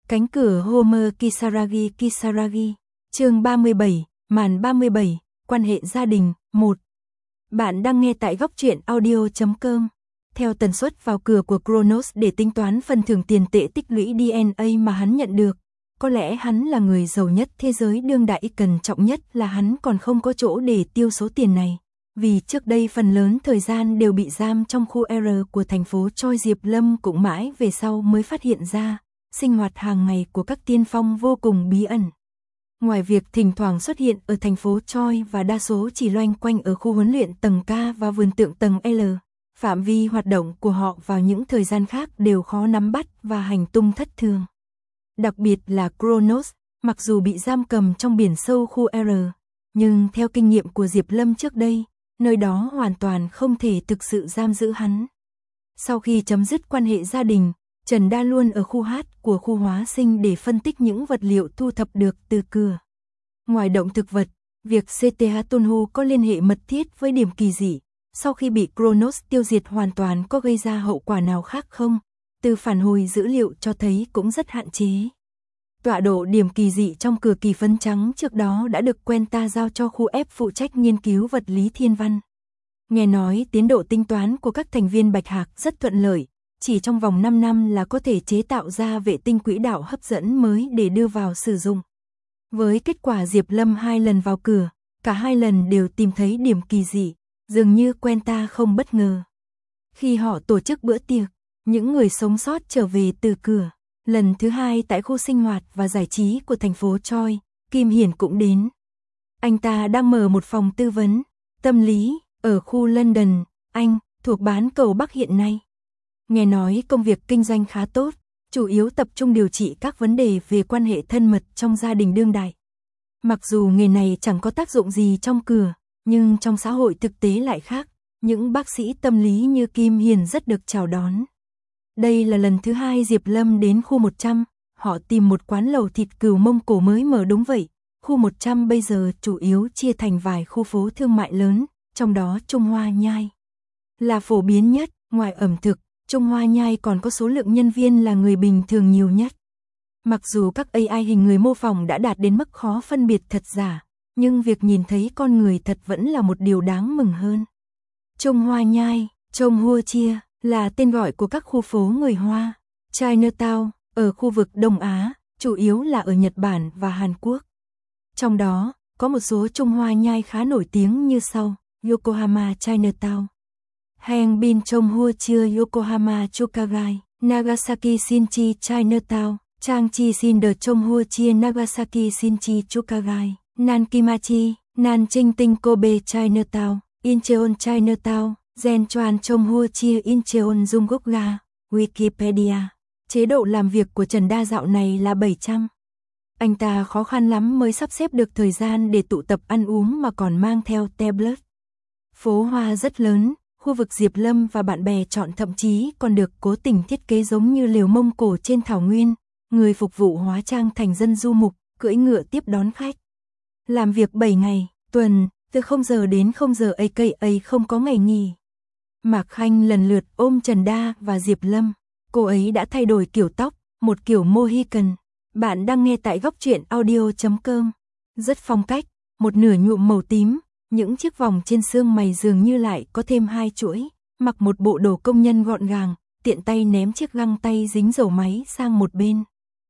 Cánh cửa Homer Kisaragi, chương 37, màn 37, quan hệ gia đình, 1. Bạn đang nghe tại góc truyện audio.com. Theo tần suất vào cửa của Kronos để tính toán phần thưởng tiền tệ tích lũy DNA mà hắn nhận được, có lẽ hắn là người giàu nhất thế giới đương đại, cẩn trọng nhất là hắn còn không có chỗ để tiêu số tiền này. Vì trước đây phần lớn thời gian đều bị giam trong khu R của thành phố Choi, Diệp Lâm cũng mãi về sau mới phát hiện ra, sinh hoạt hàng ngày của các tiên phong vô cùng bí ẩn. Ngoài việc thỉnh thoảng xuất hiện ở thành phố Choi và đa số chỉ loanh quanh ở khu huấn luyện tầng K và vườn tượng tầng L, phạm vi hoạt động của họ vào những thời gian khác đều khó nắm bắt và hành tung thất thường. Đặc biệt là Kronos, mặc dù bị giam cầm trong biển sâu khu R, nhưng theo kinh nghiệm của Diệp Lâm trước đây, nơi đó hoàn toàn không thể thực sự giam giữ hắn. Sau khi chấm dứt quan hệ gia đình, Trần Đa luôn ở khu H của khu hóa sinh để phân tích những vật liệu thu thập được từ cửa. Ngoài động thực vật, việc CTH Tunhu có liên hệ mật thiết với điểm kỳ dị, sau khi bị Kronos tiêu diệt hoàn toàn có gây ra hậu quả nào khác không? Từ phản hồi dữ liệu cho thấy cũng rất hạn chế. Tọa độ điểm kỳ dị trong cửa kỳ phấn trắng trước đó đã được Quenta giao cho khu F phụ trách nghiên cứu vật lý thiên văn. Nghe nói tiến độ tính toán của các thành viên Bạch Hạc rất thuận lợi, chỉ trong vòng 5 năm là có thể chế tạo ra vệ tinh quỹ đạo hấp dẫn mới để đưa vào sử dụng. Với kết quả Diệp Lâm 2 lần vào cửa, cả 2 lần đều tìm thấy điểm kỳ dị, dường như Quenta không bất ngờ. Khi họ tổ chức bữa tiệc, những người sống sót trở về từ cửa. Lần thứ 2 tại khu sinh hoạt và giải trí của thành phố Choi, Kim Hiển cũng đến. Anh ta đang mở một phòng tư vấn tâm lý ở khu London, Anh, thuộc bán cầu Bắc hiện nay. Nghe nói công việc kinh doanh khá tốt, chủ yếu tập trung điều trị các vấn đề về quan hệ thân mật trong gia đình đương đại. Mặc dù nghề này chẳng có tác dụng gì trong cửa, nhưng trong xã hội thực tế lại khác, những bác sĩ tâm lý như Kim Hiền rất được chào đón. Đây là lần thứ 2 Diệp Lâm đến khu 100, họ tìm một quán lẩu thịt cừu Mông Cổ mới mở. Đúng vậy, khu 100 bây giờ chủ yếu chia thành vài khu phố thương mại lớn, trong đó Trung Hoa Nhai là phổ biến nhất. Ngoài ẩm thực, Trung Hoa Nhai còn có số lượng nhân viên là người bình thường nhiều nhất. Mặc dù các AI hình người mô phỏng đã đạt đến mức khó phân biệt thật giả, nhưng việc nhìn thấy con người thật vẫn là một điều đáng mừng hơn. Trung Hoa Nhai, Chong Hua Chia là tên gọi của các khu phố người Hoa. Chinatown, ở khu vực Đông Á, chủ yếu là ở Nhật Bản và Hàn Quốc. Trong đó, có một số Trung Hoa Nhai khá nổi tiếng như sau: Yokohama Chinatown, Hanbin Chong Hua Chia Yokohama Chukagai, Nagasaki Shinchi Chinatown, Changchi Shinder Chong Hua Chia Nagasaki Shinchi Chukagai, Nankimachi, Nanjing Tinh Kobe Chinatown, Incheon Chinatown, Zhenchuan Chong Hua Chia Incheon Jungukga. Wikipedia. Chế độ làm việc của Trần Đa dạo này là 700. Anh ta khó khăn lắm mới sắp xếp được thời gian để tụ tập ăn uống mà còn mang theo tablet. Phố Hoa rất lớn, khu vực Diệp Lâm và bạn bè chọn thậm chí còn được cố tình thiết kế giống như lều Mông Cổ trên thảo nguyên, người phục vụ hóa trang thành dân du mục, cưỡi ngựa tiếp đón khách. Làm việc 7 ngày, tuần, từ 0 giờ đến 0 giờ aka không có ngày nghỉ. Mạc Khanh lần lượt ôm Trần Đa và Diệp Lâm. Cô ấy đã thay đổi kiểu tóc, một kiểu Mohican. Bạn đang nghe tại góc truyện audio.com. Rất phong cách, một nửa nhuộm màu tím, những chiếc vòng trên xương mày dường như lại có thêm 2 chuỗi. Mặc một bộ đồ công nhân gọn gàng, tiện tay ném chiếc găng tay dính dầu máy sang một bên.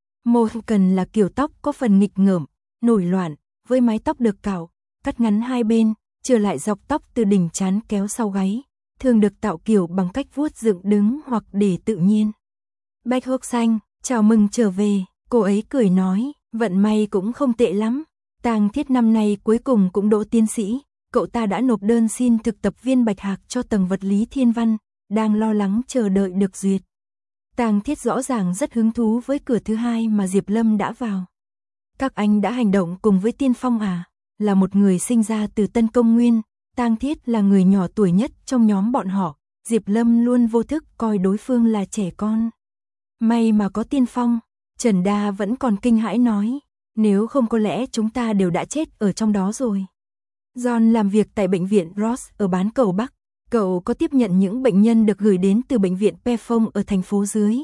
Mohican là kiểu tóc có phần nghịch ngợm, nổi loạn, với mái tóc được cạo, cắt ngắn hai bên, trở lại dọc tóc từ đỉnh trán kéo sau gáy. Thường được tạo kiểu bằng cách vuốt dựng đứng hoặc để tự nhiên. Bạch Hốc Xanh, chào mừng trở về, cô ấy cười nói, vận may cũng không tệ lắm. Tang Thiết năm nay cuối cùng cũng đỗ tiến sĩ, cậu ta đã nộp đơn xin thực tập viên Bạch Hạc cho tầng vật lý thiên văn, đang lo lắng chờ đợi được duyệt. Tang Thiết rõ ràng rất hứng thú với cửa thứ 2 mà Diệp Lâm đã vào. Các anh đã hành động cùng với tiên phong à? Là một người sinh ra từ Tân Công Nguyên, Tang Thiết là người nhỏ tuổi nhất trong nhóm bọn họ, Diệp Lâm luôn vô thức coi đối phương là trẻ con. May mà có tiên phong, Trần Đa vẫn còn kinh hãi nói, nếu không có lẽ chúng ta đều đã chết ở trong đó rồi. John làm việc tại bệnh viện Ross ở bán cầu Bắc, cậu có tiếp nhận những bệnh nhân được gửi đến từ bệnh viện Pefong ở thành phố dưới,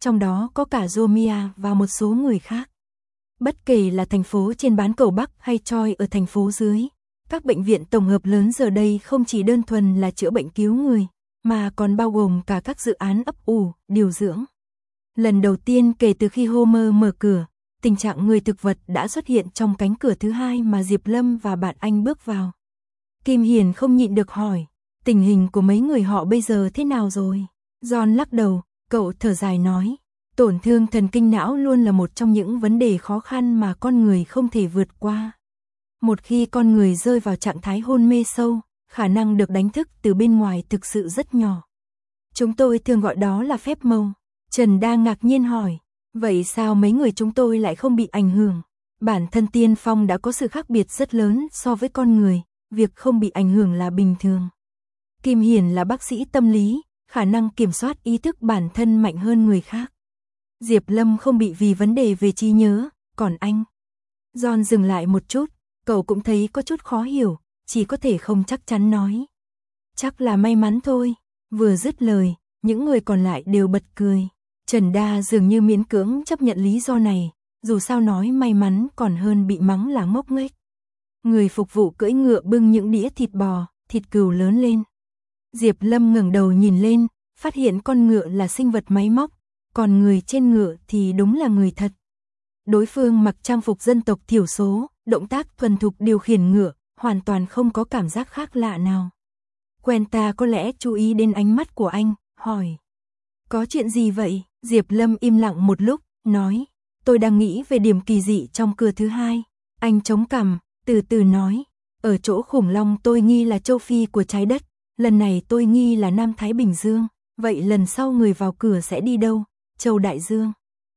trong đó có cả Romia và một số người khác. Bất kể là thành phố trên bán cầu Bắc hay Choi ở thành phố dưới, các bệnh viện tổng hợp lớn giờ đây không chỉ đơn thuần là chữa bệnh cứu người, mà còn bao gồm cả các dự án ấp ủ, điều dưỡng. Lần đầu tiên kể từ khi Homer mở cửa, tình trạng người thực vật đã xuất hiện trong cánh cửa thứ hai mà Diệp Lâm và bạn anh bước vào. Kim Hiền không nhịn được hỏi, tình hình của mấy người họ bây giờ thế nào rồi? John lắc đầu, cậu thở dài nói, tổn thương thần kinh não luôn là một trong những vấn đề khó khăn mà con người không thể vượt qua. Một khi con người rơi vào trạng thái hôn mê sâu, khả năng được đánh thức từ bên ngoài thực sự rất nhỏ. Chúng tôi thường gọi đó là phép màu. Trần Đa ngạc nhiên hỏi, vậy sao mấy người chúng tôi lại không bị ảnh hưởng? Bản thân tiên phong đã có sự khác biệt rất lớn so với con người, việc không bị ảnh hưởng là bình thường. Kim Hiền là bác sĩ tâm lý, khả năng kiểm soát ý thức bản thân mạnh hơn người khác. Diệp Lâm không bị vì vấn đề về trí nhớ, còn anh? John dừng lại một chút, cậu cũng thấy có chút khó hiểu, chỉ có thể không chắc chắn nói. Chắc là may mắn thôi. Vừa dứt lời, những người còn lại đều bật cười. Trần Đa dường như miễn cưỡng chấp nhận lý do này, dù sao nói may mắn còn hơn bị mắng là ngốc nghếch. Người phục vụ cưỡi ngựa bưng những đĩa thịt bò, thịt cừu lớn lên. Diệp Lâm ngẩng đầu nhìn lên, phát hiện con ngựa là sinh vật máy móc, còn người trên ngựa thì đúng là người thật. Đối phương mặc trang phục dân tộc thiểu số, động tác thuần thục điều khiển ngựa, hoàn toàn không có cảm giác khác lạ nào. Quenta có lẽ chú ý đến ánh mắt của anh, hỏi. Có chuyện gì vậy? Diệp Lâm im lặng một lúc, nói. Tôi đang nghĩ về điểm kỳ dị trong cửa thứ hai. Anh chống cằm, từ từ nói. Ở chỗ khủng long tôi nghi là châu Phi của trái đất, lần này tôi nghi là Nam Thái Bình Dương. Vậy lần sau người vào cửa sẽ đi đâu? Châu Đại Dương.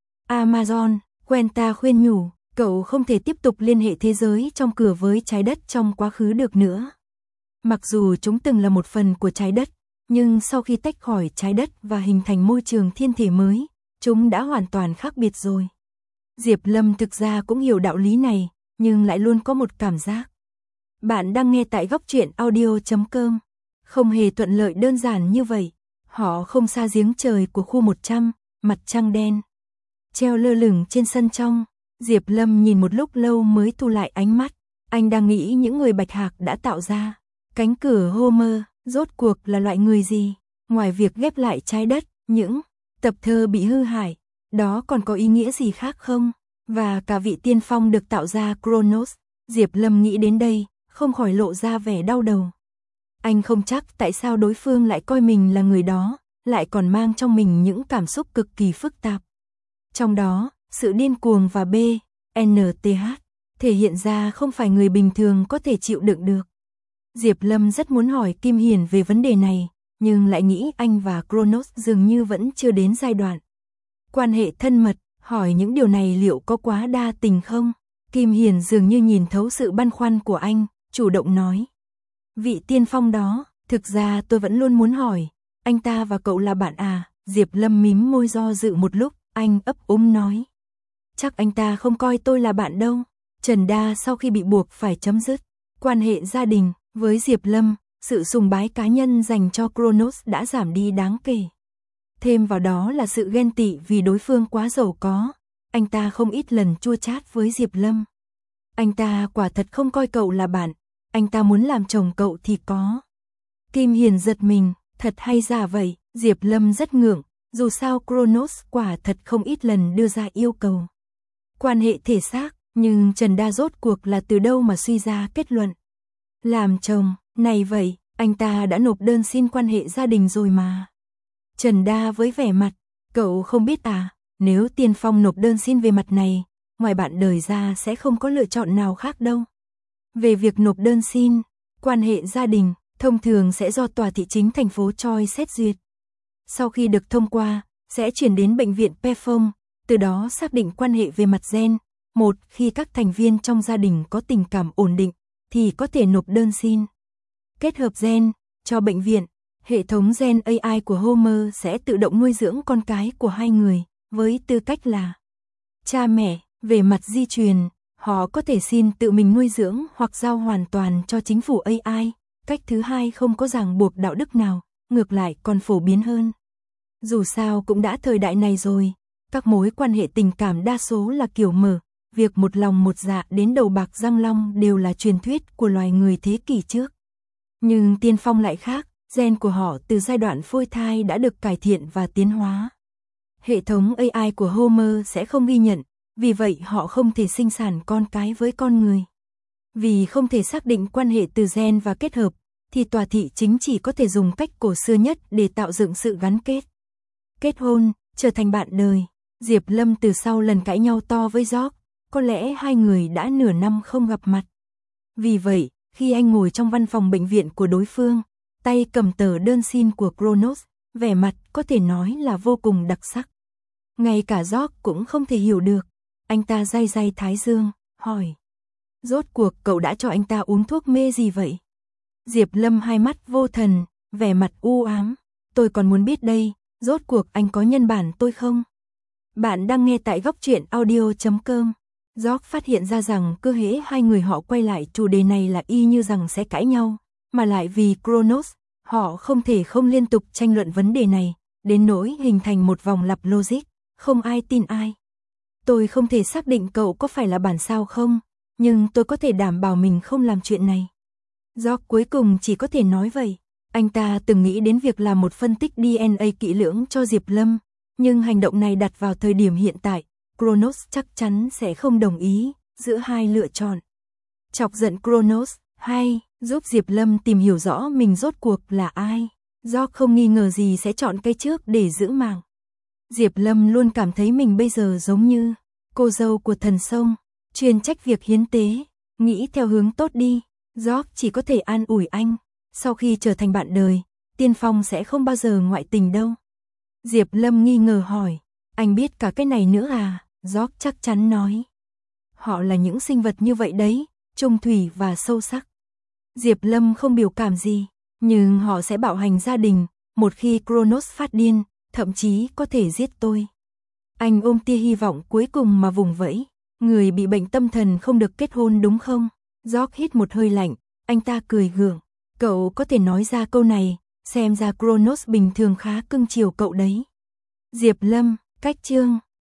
Amazon, Quenta khuyên nhủ, cậu không thể tiếp tục liên hệ thế giới trong cửa với trái đất trong quá khứ được nữa. Mặc dù chúng từng là một phần của trái đất, nhưng sau khi tách khỏi trái đất và hình thành môi trường thiên thể mới, chúng đã hoàn toàn khác biệt rồi. Diệp Lâm thực ra cũng hiểu đạo lý này, nhưng lại luôn có một cảm giác. Bạn đang nghe tại góc truyện audio.com. Không hề thuận lợi đơn giản như vậy. Họ không xa giếng trời của khu 100, mặt trăng đen. Treo lơ lửng trên sân trong, Diệp Lâm nhìn một lúc lâu mới thu lại ánh mắt. Anh đang nghĩ những người Bạch Hạc đã tạo ra. Cánh cửa Homer, rốt cuộc là loại người gì? Ngoài việc ghép lại trái đất, những tập thơ bị hư hại, đó còn có ý nghĩa gì khác không? Và cả vị tiên phong được tạo ra Kronos, Diệp Lâm nghĩ đến đây, không khỏi lộ ra vẻ đau đầu. Anh không chắc tại sao đối phương lại coi mình là người đó, lại còn mang trong mình những cảm xúc cực kỳ phức tạp. Trong đó, sự điên cuồng và NTH thể hiện ra không phải người bình thường có thể chịu đựng được. Diệp Lâm rất muốn hỏi Kim Hiền về vấn đề này, nhưng lại nghĩ anh và Kronos dường như vẫn chưa đến giai đoạn quan hệ thân mật, hỏi những điều này liệu có quá đa tình không? Kim Hiền dường như nhìn thấu sự băn khoăn của anh, chủ động nói. Vị tiên phong đó, thực ra tôi vẫn luôn muốn hỏi, anh ta và cậu là bạn à? Diệp Lâm mím môi do dự một lúc, anh ấp úng nói. Chắc anh ta không coi tôi là bạn đâu. Trần Đa sau khi bị buộc phải chấm dứt quan hệ gia đình với Diệp Lâm, sự sùng bái cá nhân dành cho Kronos đã giảm đi đáng kể. Thêm vào đó là sự ghen tị vì đối phương quá giàu có, anh ta không ít lần chua chát với Diệp Lâm. Anh ta quả thật không coi cậu là bạn, anh ta muốn làm chồng cậu thì có. Kim Hiền giật mình, thật hay giả vậy? Diệp Lâm rất ngượng, dù sao Kronos quả thật không ít lần đưa ra yêu cầu quan hệ thể xác, nhưng Trần Đa rốt cuộc là từ đâu mà suy ra kết luận làm chồng? Này vậy, anh ta đã nộp đơn xin quan hệ gia đình rồi mà. Trần Đa với vẻ mặt, cậu không biết à, nếu tiên phong nộp đơn xin về mặt này, ngoài bạn đời ra sẽ không có lựa chọn nào khác đâu. Về việc nộp đơn xin quan hệ gia đình, thông thường sẽ do tòa thị chính thành phố Choi xét duyệt. Sau khi được thông qua, sẽ chuyển đến bệnh viện Pefong, từ đó xác định quan hệ về mặt gen. Một khi các thành viên trong gia đình có tình cảm ổn định, thì có thể nộp đơn xin kết hợp gen cho bệnh viện. Hệ thống gen AI của Homer sẽ tự động nuôi dưỡng con cái của hai người, với tư cách là cha mẹ. Về mặt di truyền, họ có thể xin tự mình nuôi dưỡng hoặc giao hoàn toàn cho chính phủ AI. Cách thứ hai không có ràng buộc đạo đức nào, ngược lại còn phổ biến hơn. Dù sao cũng đã thời đại này rồi, Các mối quan hệ tình cảm đa số là kiểu mở, việc một lòng một dạ đến đầu bạc răng long đều là truyền thuyết của loài người thế kỷ trước. Nhưng Tiên Phong lại khác, gen của họ từ giai đoạn phôi thai đã được cải thiện và tiến hóa. Hệ thống AI của Homer sẽ không ghi nhận, vì vậy họ không thể sinh sản con cái với con người. Vì không thể xác định quan hệ từ gen và kết hợp, thì tòa thị chính chỉ có thể dùng cách cổ xưa nhất để tạo dựng sự gắn kết. Kết hôn, trở thành bạn đời. Diệp Lâm từ sau lần cãi nhau to với George, có lẽ hai người đã nửa năm không gặp mặt. Vì vậy, khi anh ngồi trong văn phòng bệnh viện của đối phương, tay cầm tờ đơn xin của Kronos, vẻ mặt có thể nói là vô cùng đặc sắc. Ngay cả George cũng không thể hiểu được. Anh ta day day thái dương, hỏi. Rốt cuộc cậu đã cho anh ta uống thuốc mê gì vậy? Diệp Lâm hai mắt vô thần, vẻ mặt u ám. Tôi còn muốn biết đây, rốt cuộc anh có nhân bản tôi không? Bạn đang nghe tại góc truyện audio.com. George phát hiện ra rằng cứ hễ hai người họ quay lại chủ đề này là y như rằng sẽ cãi nhau, mà lại vì Kronos, họ không thể không liên tục tranh luận vấn đề này, đến nỗi hình thành một vòng lặp logic, không ai tin ai. Tôi không thể xác định cậu có phải là bản sao không, nhưng tôi có thể đảm bảo mình không làm chuyện này. George cuối cùng chỉ có thể nói vậy. Anh ta từng nghĩ đến việc làm một phân tích DNA kỹ lưỡng cho Diệp Lâm, nhưng hành động này đặt vào thời điểm hiện tại, Kronos chắc chắn sẽ không đồng ý, giữa hai lựa chọn. Chọc giận Kronos, hay giúp Diệp Lâm tìm hiểu rõ mình rốt cuộc là ai. George không nghi ngờ gì sẽ chọn cái trước để giữ mạng. Diệp Lâm luôn cảm thấy mình bây giờ giống như cô dâu của thần sông, chuyên trách việc hiến tế, nghĩ theo hướng tốt đi. George chỉ có thể an ủi anh, sau khi trở thành bạn đời, Tiên Phong sẽ không bao giờ ngoại tình đâu. Diệp Lâm nghi ngờ hỏi, anh biết cả cái này nữa à? George chắc chắn nói. Họ là những sinh vật như vậy đấy, trung thủy và sâu sắc. Diệp Lâm không biểu cảm gì, nhưng họ sẽ bạo hành gia đình, một khi Kronos phát điên, thậm chí có thể giết tôi. Anh ôm tia hy vọng cuối cùng mà vùng vẫy, người bị bệnh tâm thần không được kết hôn đúng không? George hít một hơi lạnh, anh ta cười gượng, cậu có thể nói ra câu này, xem ra Kronos bình thường khá cưng chiều cậu đấy. Diệp Lâm, cách chương